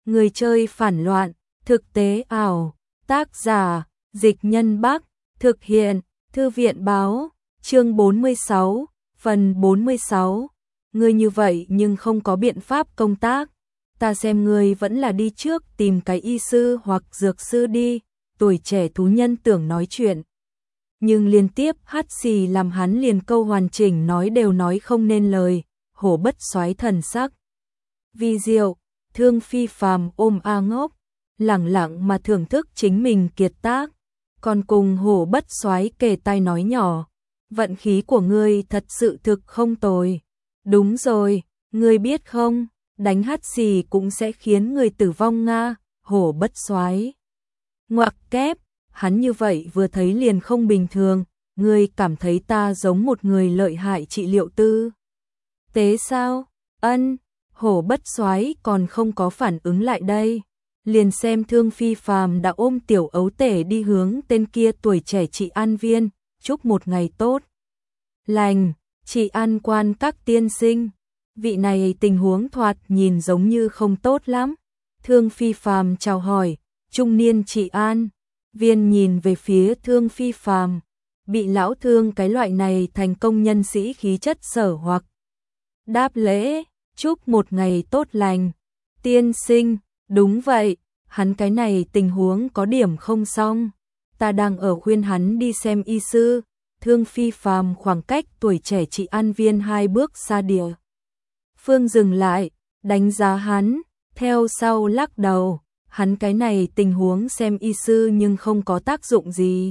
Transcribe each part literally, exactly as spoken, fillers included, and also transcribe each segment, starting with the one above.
Người chơi phản loạn, thực tế ảo, tác giả, Dịch Nhân Bắc, thực hiện, Thư viện báo, chương bốn mươi sáu, phần bốn mươi sáu. Ngươi như vậy nhưng không có biện pháp công tác, ta xem ngươi vẫn là đi trước tìm cái y sư hoặc dược sư đi. Tuổi trẻ thú nhân tưởng nói chuyện, nhưng liên tiếp hắt xì làm hắn liền câu hoàn chỉnh nói đều nói không nên lời. Hổ Bất Soái thần sắc vi diệu, Thương Phi Phàm ôm A Ngốc, lẳng lặng mà thưởng thức chính mình kiệt tác, còn cùng Hổ Bất Soái kề tai nói nhỏ, vận khí của ngươi thật sự thực không tồi. Đúng rồi, ngươi biết không, đánh hắt xì cũng sẽ khiến người tử vong nga. Hổ Bất Soái ngoặc kép, hắn như vậy vừa thấy liền không bình thường. Ngươi cảm thấy ta giống một người lợi hại trị liệu tư tế sao? Ân. Hổ Bất Soái còn không có phản ứng lại đây, liền xem Thương Phi Phàm đã ôm tiểu ấu tể đi hướng tên kia tuổi trẻ trị an viên, chúc một ngày tốt lành. Trị an quan các tiên sinh, vị này tình huống thoạt nhìn giống như không tốt lắm. Thương Phi Phàm chào hỏi, trung niên trị an viên nhìn về phía Thương Phi Phàm, bị lão Thương cái loại này thành công nhân sĩ khí chất sở hoặc đáp lễ, chúc một ngày tốt lành. Tiên sinh, đúng vậy, hắn cái này tình huống có điểm không xong, ta đang ở khuyên hắn đi xem y sư. Thương Phi Phàm khoảng cách tuổi trẻ trị an viên hai bước xa địa phương dừng lại, đánh giá hắn, theo sau lắc đầu, hắn cái này tình huống xem y sư nhưng không có tác dụng gì.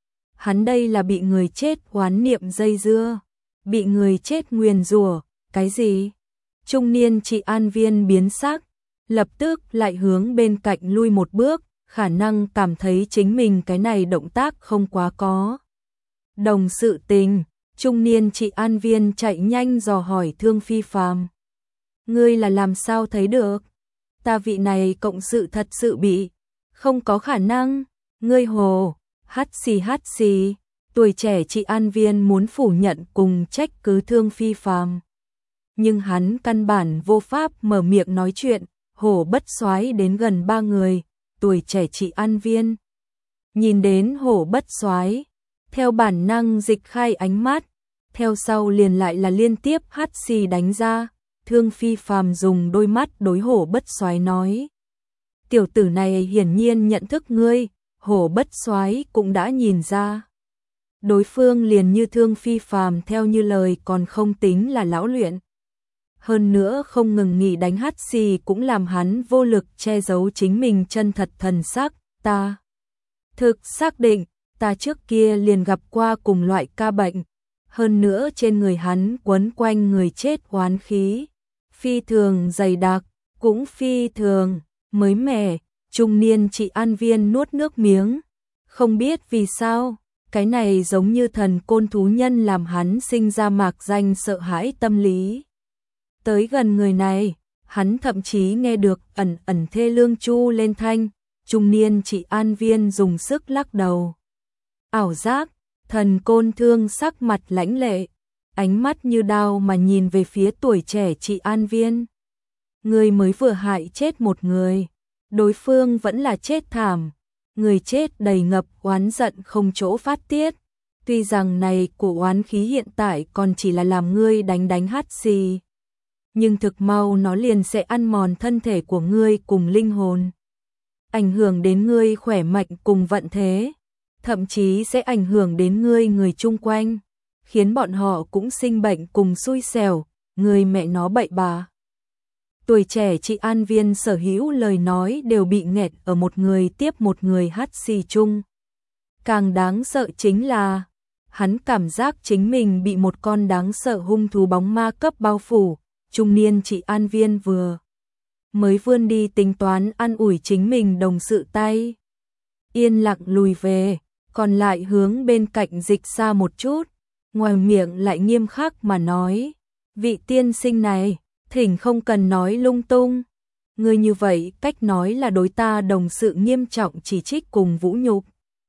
Hắn đây là bị người chết oán niệm dây dưa, bị người chết nguyền rủa, cái gì? Trung niên trị an viên biến sắc, lập tức lại hướng bên cạnh lui một bước, khả năng cảm thấy chính mình cái này động tác không quá có đồng sự tình. Trung niên trị an viên chạy nhanh dò hỏi Thương Phi Phàm, ngươi là làm sao thấy được? Ta vị này cộng sự thật sự bị, không có khả năng. Ngươi hồ, hắt xì hắt xì. Tuổi trẻ trị an viên muốn phủ nhận cùng trách cứ Thương Phi Phàm, nhưng hắn căn bản vô pháp mở miệng nói chuyện. Hổ Bất Soái đến gần ba người, tuổi trẻ trị an viên nhìn đến Hổ Bất Soái, theo bản năng dịch khai ánh mắt, theo sau liền lại là liên tiếp hắt xì đánh ra. Thương Phi Phàm dùng đôi mắt đối Hổ Bất Soái nói, tiểu tử này hiển nhiên nhận thức ngươi. Hổ Bất Soái cũng đã nhìn ra, đối phương liền như Thương Phi Phàm theo như lời còn không tính là lão luyện, hơn nữa không ngừng nghỉ đánh hắt xì cũng làm hắn vô lực che giấu chính mình chân thật thần sắc. Ta thực xác định, ta trước kia liền gặp qua cùng loại ca bệnh, hơn nữa trên người hắn quấn quanh người chết oán khí, phi thường dày đặc, cũng phi thường mới mẻ. Trung niên trị an viên nuốt nước miếng, không biết vì sao, cái này giống như thần côn thú nhân làm hắn sinh ra mạc danh sợ hãi tâm lý. Tới gần người này, hắn thậm chí nghe được ẩn ẩn thê lương chu lên thanh. Trung niên trị an viên dùng sức lắc đầu. Ảo giác. Thần côn thương sắc mặt lãnh lệ, ánh mắt như đao mà nhìn về phía tuổi trẻ trị an viên. Người mới vừa hại chết một người, đối phương vẫn là chết thảm, người chết đầy ngập oán giận không chỗ phát tiết. Tuy rằng này của oán khí hiện tại còn chỉ là làm ngươi đánh đánh hắt xì, nhưng thực mau nó liền sẽ ăn mòn thân thể của ngươi cùng linh hồn, ảnh hưởng đến ngươi khỏe mạnh cùng vận thế, thậm chí sẽ ảnh hưởng đến ngươi người chung quanh, khiến bọn họ cũng sinh bệnh cùng xui xẻo. Người mẹ nó bậy bạ. Tuổi trẻ trị an viên sở hữu lời nói đều bị nghẹt ở một người tiếp một người hắt xì chung. Càng đáng sợ chính là, hắn cảm giác chính mình bị một con đáng sợ hung thú bóng ma cấp bao phủ. Trung niên trị an viên vừa mới vươn đi tính toán an ủi chính mình đồng sự tay, yên lặng lùi về, còn lại hướng bên cạnh dịch xa một chút, ngoài miệng lại nghiêm khắc mà nói, vị tiên sinh này, thỉnh không cần nói lung tung. Ngươi như vậy cách nói là đối ta đồng sự nghiêm trọng chỉ trích cùng vũ nhục.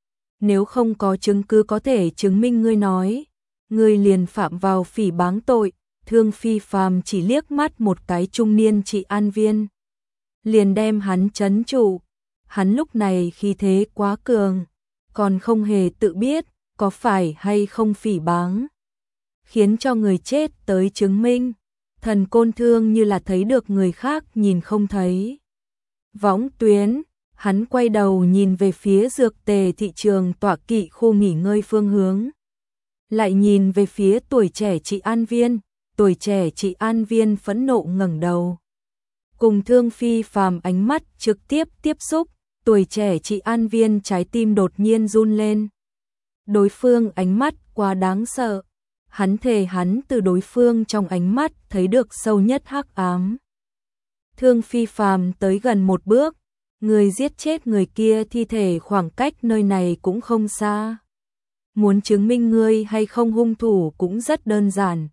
Nếu không có chứng cứ có thể chứng minh ngươi nói, ngươi liền phạm vào phỉ báng tội. Thương Phi Phàm chỉ liếc mắt một cái trung niên trị an viên, liền đem hắn trấn trụ. Hắn lúc này khí thế quá cường, còn không hề tự biết có phải hay không phỉ báng, khiến cho người chết tới chứng minh. Thần Côn Thương như là thấy được người khác nhìn không thấy. Võng Tuyến, hắn quay đầu nhìn về phía dược tề thị trường tọa kỵ khu nghỉ ngơi phương hướng. Lại nhìn về phía tuổi trẻ chị An Viên, tuổi trẻ chị An Viên phẫn nộ ngẩng đầu. Cùng Thương Phi Phàm ánh mắt trực tiếp tiếp xúc, tuổi trẻ chị An Viên trái tim đột nhiên run lên. Đối phương ánh mắt quá đáng sợ. Hắn thề hắn từ đối phương trong ánh mắt thấy được sâu nhất hắc ám. Thương Phi Phàm tới gần một bước, người giết chết người kia thi thể khoảng cách nơi này cũng không xa. Muốn chứng minh ngươi hay không hung thủ cũng rất đơn giản.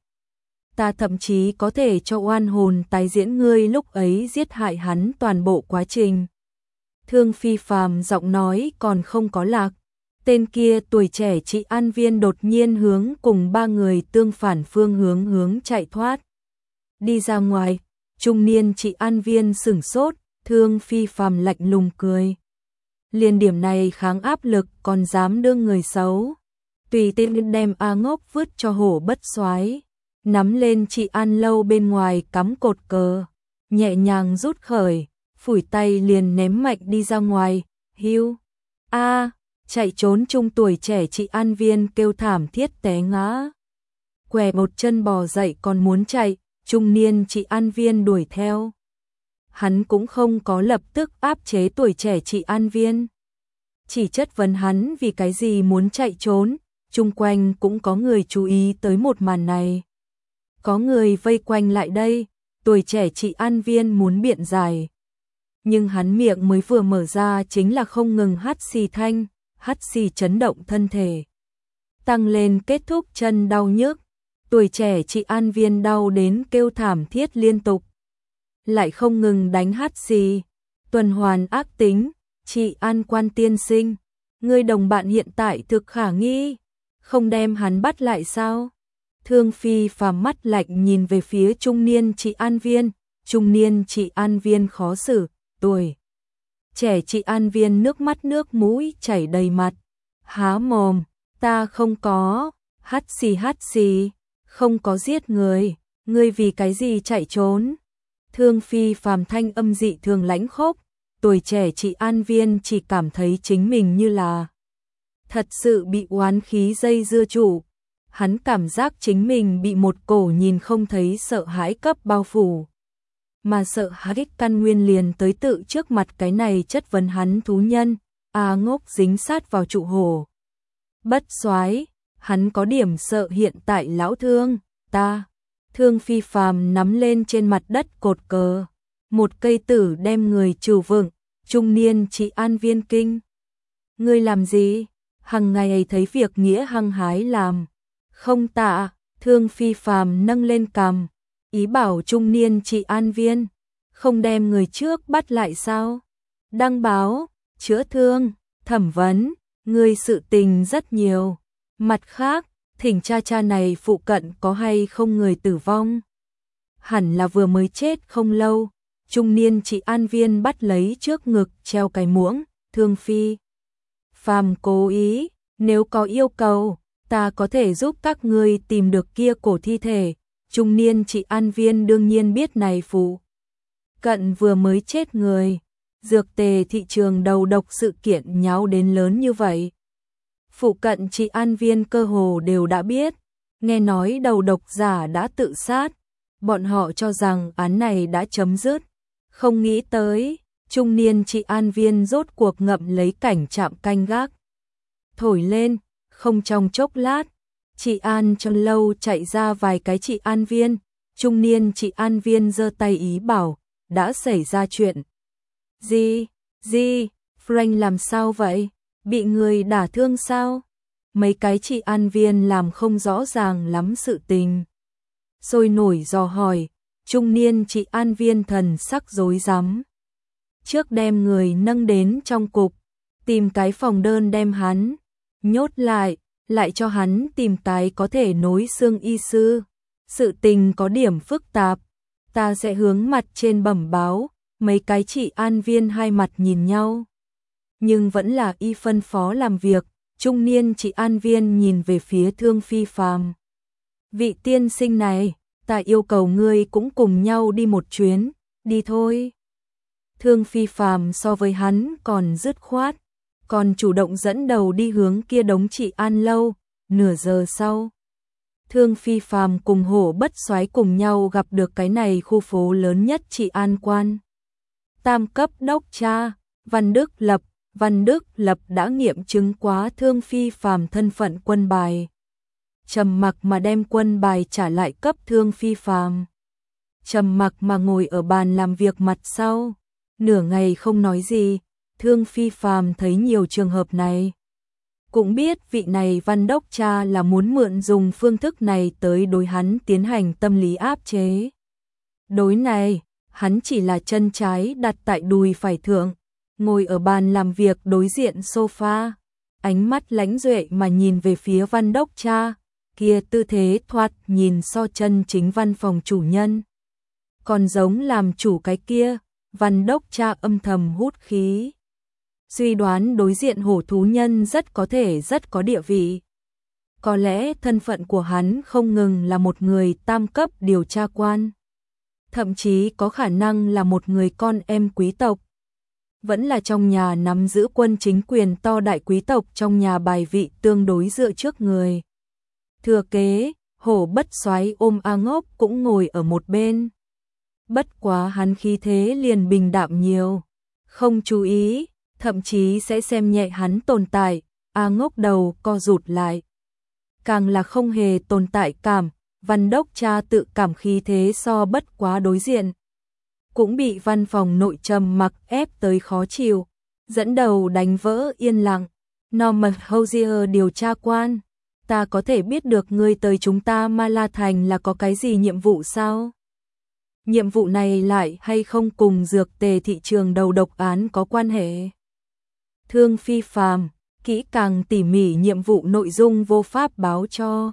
Ta thậm chí có thể cho oan hồn tái diễn ngươi lúc ấy giết hại hắn toàn bộ quá trình. Thương Phi Phàm giọng nói còn không có lạc. Tên kia tuổi trẻ chị An Viên đột nhiên hướng cùng ba người tương phản phương hướng hướng chạy thoát. Đi ra ngoài, trung niên chị An Viên sửng sốt, Thương Phi Phàm lạnh lùng cười. Liền điểm này kháng áp lực còn dám đưa người xấu. Tùy tiện đem A Ngốc vứt cho hổ bất soái, nắm lên chị An Lâu bên ngoài cắm cột cờ, nhẹ nhàng rút khởi, phủi tay liền ném mạnh đi ra ngoài. Hưu, a, chạy trốn chung tuổi trẻ chị An Viên kêu thảm thiết té ngã. Què một chân bò dậy còn muốn chạy, trung niên chị An Viên đuổi theo. Hắn cũng không có lập tức áp chế tuổi trẻ chị An Viên, chỉ chất vấn hắn vì cái gì muốn chạy trốn. Chung quanh cũng có người chú ý tới một màn này. Có người vây quanh lại đây, tuổi trẻ chị An Viên muốn biện giải. Nhưng hắn miệng mới vừa mở ra chính là không ngừng hắt xì thanh, hắt xì chấn động thân thể. Tăng lên kết thúc chân đau nhức, tuổi trẻ chị An Viên đau đến kêu thảm thiết liên tục. Lại không ngừng đánh hắt xì, tuần hoàn ác tính, chị An Quan tiên sinh, người đồng bạn hiện tại thực khả nghi. Không đem hắn bắt lại sao? Thương Phi Phàm mắt lạnh nhìn về phía trung niên chị An Viên, trung niên chị An Viên khó xử, tuổi trẻ chị An Viên nước mắt nước mũi chảy đầy mặt, há mồm, ta không có, hắt xì hắt xì, không có giết người, ngươi vì cái gì chạy trốn? Thương Phi Phàm thanh âm dị thường lãnh khốc, tuổi trẻ chị An Viên chỉ cảm thấy chính mình như là thật sự bị oán khí dây dưa trụ. Hắn cảm giác chính mình bị một cổ nhìn không thấy sợ hãi cấp bao phủ. Mà sợ hãi căn nguyên liền tới tự trước mặt cái này chất vấn hắn thú nhân. A Ngốc dính sát vào trụ hồ. Bất soái, hắn có điểm sợ hiện tại lão Thương, ta. Thương Phi Phàm nắm lên trên mặt đất cột cờ. Một cây tử đem người trừ vững, trung niên chị An Viên kinh. Ngươi làm gì? Hằng ngày thấy việc nghĩa hăng hái làm. Không tạ, Thương Phi Phàm nâng lên cằm, ý bảo trung niên chị An Viên, không đem người trước bắt lại sao? Đăng báo, chữa thương, thẩm vấn, người sự tình rất nhiều. Mặt khác, thỉnh cha cha này phụ cận có hay không người tử vong? Hẳn là vừa mới chết không lâu. Trung niên chị An Viên bắt lấy trước ngực treo cái muỗng, Thương Phi Phàm cố ý, nếu có yêu cầu, ta có thể giúp các ngươi tìm được kia cổ thi thể. Trung niên chị An Viên đương nhiên biết này phụ cận vừa mới chết người, dược tề thị trường đầu độc sự kiện nháo đến lớn như vậy. Phụ cận chị An Viên cơ hồ đều đã biết, nghe nói đầu độc giả đã tự sát, bọn họ cho rằng án này đã chấm dứt, không nghĩ tới, trung niên chị An Viên rốt cuộc ngậm lấy cảnh trạm canh gác. Thổi lên, không trong chốc lát, chị An trong lâu chạy ra vài cái chị An Viên, trung niên chị An Viên giơ tay ý bảo, đã xảy ra chuyện. Gì, gì, Frank làm sao vậy? Bị người đả thương sao? Mấy cái chị An Viên làm không rõ ràng lắm sự tình. Sôi nổi dò hỏi, trung niên chị An Viên thần sắc rối rắm. Trước đem người nâng đến trong cục, tìm cái phòng đơn đem hắn nhốt lại, lại cho hắn tìm cái có thể nối xương y sư. Sự tình có điểm phức tạp, ta sẽ hướng mặt trên bẩm báo, Mấy cái trị an viên hai mặt nhìn nhau, nhưng vẫn là y phân phó làm việc. Trung niên trị an viên nhìn về phía Thương Phi Phàm. Vị tiên sinh này, ta yêu cầu ngươi cũng cùng nhau đi một chuyến, đi thôi. Thương Phi Phàm so với hắn còn dứt khoát, còn chủ động dẫn đầu đi hướng kia đống trị an lâu. Nửa giờ sau, Thương Phi Phàm cùng Hổ Bất Soái cùng nhau gặp được cái này khu phố lớn nhất trị an quan. Tam cấp đốc cha, Văn Đức Lập. Văn Đức Lập đã nghiệm chứng quá Thương Phi Phàm thân phận quân bài. Trầm mặc mà đem quân bài trả lại cấp Thương Phi Phàm. Trầm mặc mà ngồi ở bàn làm việc mặt sau, nửa ngày không nói gì. Thương Phi Phàm thấy nhiều trường hợp này, cũng biết vị này Văn Đốc cha là muốn mượn dùng phương thức này tới đối hắn tiến hành tâm lý áp chế. Đối này, hắn chỉ là chân trái đặt tại đùi phải thượng, ngồi ở bàn làm việc đối diện sofa, ánh mắt lãnh duệ mà nhìn về phía Văn Đốc cha, kia tư thế thoạt nhìn so chân chính văn phòng chủ nhân còn giống làm chủ cái kia. Văn Đốc cha âm thầm hút khí, suy đoán đối diện hổ thú nhân rất có thể rất có địa vị. Có lẽ thân phận của hắn không ngừng là một người tam cấp điều tra quan, thậm chí có khả năng là một người con em quý tộc, vẫn là trong nhà nắm giữ quân chính quyền to đại quý tộc trong nhà bài vị tương đối dựa trước người. Thừa kế, Hổ Bất Soái ôm A Ngốc cũng ngồi ở một bên. Bất quá hắn khí thế liền bình đạm nhiều, không chú ý, thậm chí sẽ xem nhẹ hắn tồn tại. A Ngốc đầu co rụt lại, càng là không hề tồn tại cảm. Văn Đốc cha tự cảm khí thế so bất quá đối diện, cũng bị văn phòng nội trầm mặc ép tới khó chịu, dẫn đầu đánh vỡ yên lặng. Norman Hosier điều tra quan, ta có thể biết được ngươi tới chúng ta Ma La Thành là có cái gì nhiệm vụ sao? Nhiệm vụ này lại hay không cùng dược tề thị trường đầu độc án có quan hệ? Thương Phi Phàm kỹ càng tỉ mỉ nhiệm vụ nội dung vô pháp báo cho.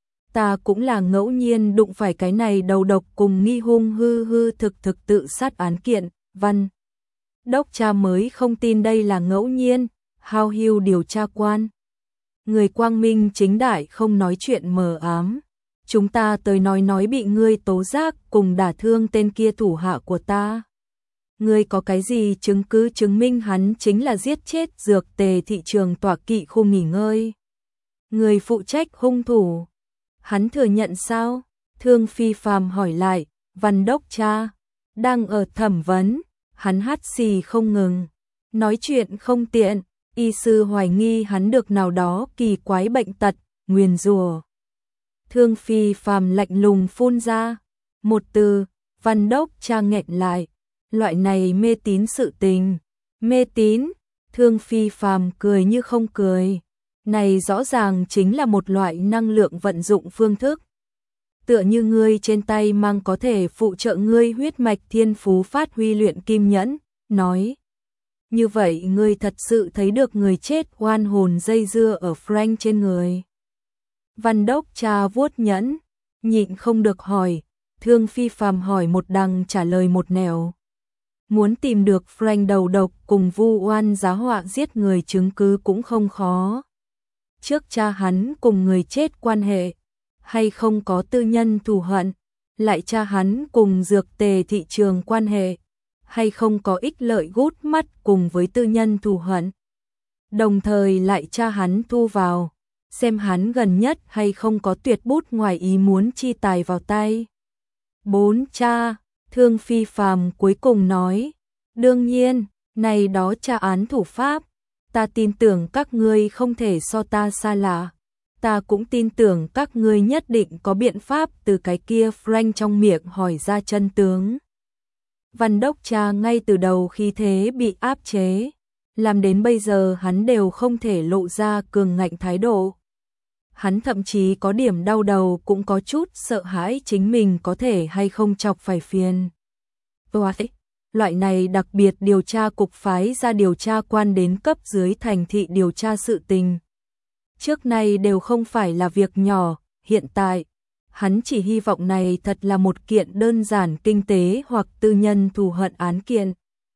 Ta cũng là ngẫu nhiên đụng phải cái này đầu độc cùng nghi hung hư hư thực thực tự sát án kiện. Văn Đốc cha mới không tin đây là ngẫu nhiên. Hao Hưu điều tra quan, người quang minh chính đại không nói chuyện mờ ám. Chúng ta tới nói nói bị ngươi tố giác cùng đả thương tên kia thủ hạ của ta. Ngươi có cái gì chứng cứ chứng minh hắn chính là giết chết dược tề thị trường tọa kỵ khu nghỉ ngơi? Người phụ trách hung thủ, hắn thừa nhận sao? Thương Phi Phàm hỏi lại. Văn Đốc cha đang ở thẩm vấn, hắn hắt xì không ngừng, nói chuyện không tiện. Y sư hoài nghi hắn được nào đó kỳ quái bệnh tật, nguyền rủa. Thương Phi Phàm lạnh lùng phun ra một từ. Văn Đốc cha nghẹn lại. Loại này mê tín sự tình. Mê tín? Thương Phi Phàm cười như không cười. Này rõ ràng chính là một loại năng lượng vận dụng phương thức. Tựa như ngươi trên tay mang có thể phụ trợ ngươi huyết mạch thiên phú phát huy luyện kim nhẫn, nói. Như vậy ngươi thật sự thấy được người chết oan hồn dây dưa ở Frank trên người. Văn Đốc cha vuốt nhẫn, nhịn không được hỏi. Thương Phi Phàm hỏi một đằng trả lời một nẻo. Muốn tìm được Frank đầu độc cùng vu oan giá họa giết người chứng cứ cũng không khó. Trước cha hắn cùng người chết quan hệ, hay không có tư nhân thù hận, lại cha hắn cùng dược tề thị trường quan hệ, hay không có ích lợi gút mắt cùng với tư nhân thù hận. Đồng thời lại cha hắn thu vào, xem hắn gần nhất hay không có tuyệt bút ngoài ý muốn chi tài vào tay. Bốn cha, Thương Phi Phàm cuối cùng nói, đương nhiên, này đó tra án thủ pháp, ta tin tưởng các ngươi không thể so ta xa lạ. Ta cũng tin tưởng các ngươi nhất định có biện pháp từ cái kia Frank trong miệng hỏi ra chân tướng. Văn Đốc cha ngay từ đầu khi thế bị áp chế, làm đến bây giờ hắn đều không thể lộ ra cường ngạnh thái độ. Hắn thậm chí có điểm đau đầu, cũng có chút sợ hãi chính mình có thể hay không chọc phải phiền. Vậy, loại này đặc biệt điều tra cục phái ra điều tra quan đến cấp dưới thành thị điều tra sự tình. Trước nay đều không phải là việc nhỏ, hiện tại, Hắn chỉ hy vọng này thật là một kiện đơn giản kinh tế hoặc tư nhân thù hận án kiện,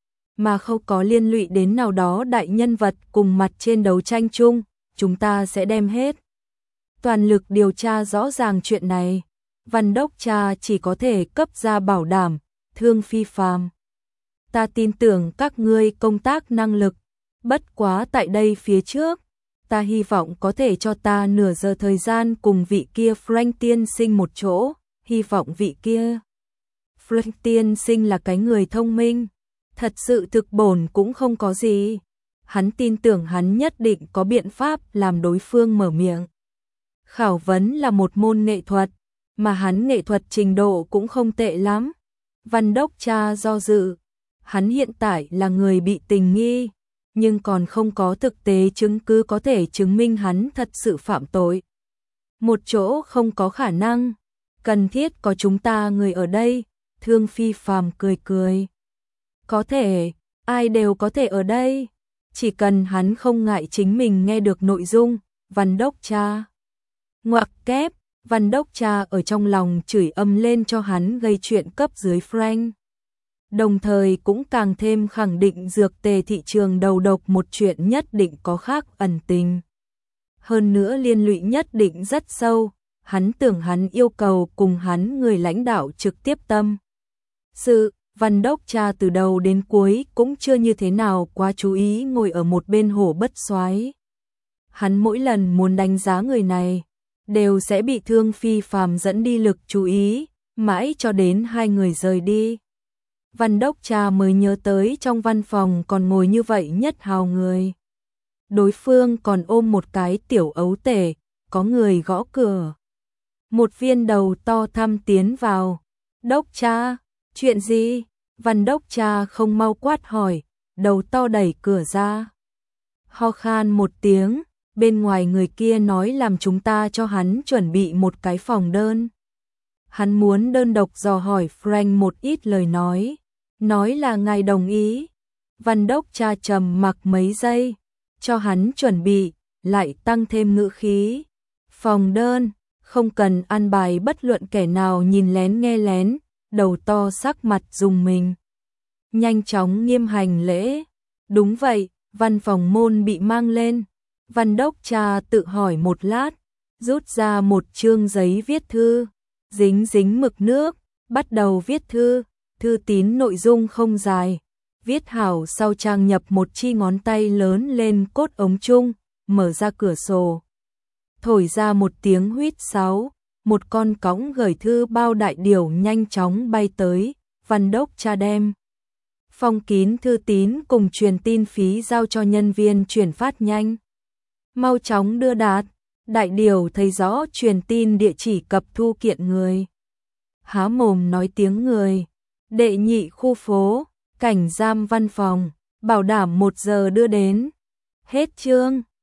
mà không có liên lụy đến nào đó đại nhân vật cùng mặt trên đấu tranh chung, chúng ta sẽ đem hết toàn lực điều tra rõ ràng chuyện này. Văn đốc cha chỉ có thể cấp ra bảo đảm, Thương Phi Phàm. Ta tin tưởng các ngươi công tác năng lực, bất quá tại đây phía trước, ta hy vọng có thể cho ta nửa giờ thời gian cùng vị kia Frank tiên sinh một chỗ, hy vọng vị kia Frank tiên sinh là cái người thông minh, thật sự thực bổn cũng không có gì. Hắn tin tưởng hắn nhất định có biện pháp làm đối phương mở miệng. Khảo vấn là một môn nghệ thuật, mà hắn nghệ thuật trình độ cũng không tệ lắm. Văn đốc cha do dự, hắn hiện tại là người bị tình nghi, nhưng còn không có thực tế chứng cứ có thể chứng minh hắn thật sự phạm tội. Một chỗ không có khả năng, cần thiết có chúng ta người ở đây, Thương Phi Phàm cười cười. Có thể, ai đều có thể ở đây, chỉ cần hắn không ngại chính mình nghe được nội dung. Văn đốc cha ngoặc kép, Văn đốc cha ở trong lòng chửi âm lên cho hắn gây chuyện cấp dưới Frank. Đồng thời cũng càng thêm khẳng định dược tề thị trường đầu độc một chuyện nhất định có khác ẩn tình. Hơn nữa liên lụy nhất định rất sâu, hắn tưởng hắn yêu cầu cùng hắn người lãnh đạo trực tiếp tâm sự. Văn đốc cha từ đầu đến cuối cũng chưa như thế nào quá chú ý ngồi ở một bên hổ bất soái. Hắn mỗi lần muốn đánh giá người này, đều sẽ bị Thương Phi Phàm dẫn đi lực chú ý, mãi cho đến hai người rời đi. Văn đốc cha mới nhớ tới trong văn phòng còn ngồi như vậy nhất hào người. Đối phương còn ôm một cái tiểu ấu tể, có người gõ cửa. Một viên đầu to thăm tiến vào. Đốc cha, chuyện gì? Văn đốc cha không mau quát hỏi, đầu to đẩy cửa ra. Ho khan một tiếng, bên ngoài người kia nói làm chúng ta cho hắn chuẩn bị một cái phòng đơn. Hắn muốn đơn độc dò hỏi Frank một ít lời nói, nói là ngài đồng ý. Văn đốc cha trầm mặc mấy giây, cho hắn chuẩn bị, lại tăng thêm ngữ khí. Phòng đơn, không cần ăn bài bất luận kẻ nào nhìn lén nghe lén, đầu to sắc mặt rùng mình. Nhanh chóng nghiêm hành lễ. Đúng vậy, văn phòng môn bị mang lên. Văn đốc cha tự hỏi một lát, rút ra một chương giấy viết thư, dính dính mực nước, bắt đầu viết thư. Thư tín nội dung không dài, viết hảo sau trang nhập một chi ngón tay lớn lên cốt ống chung, mở ra cửa sổ. Thổi ra một tiếng huýt sáo, một con cõng gửi thư bao đại điểu nhanh chóng bay tới. Văn đốc cha đem phong kín thư tín cùng truyền tin phí giao cho nhân viên chuyển phát nhanh. Mau chóng đưa đạt, đại điểu thấy rõ truyền tin địa chỉ cập thu kiện người. Há mồm nói tiếng người, đệ nhị khu phố, cảnh giam văn phòng, bảo đảm một giờ đưa đến. Hết chương.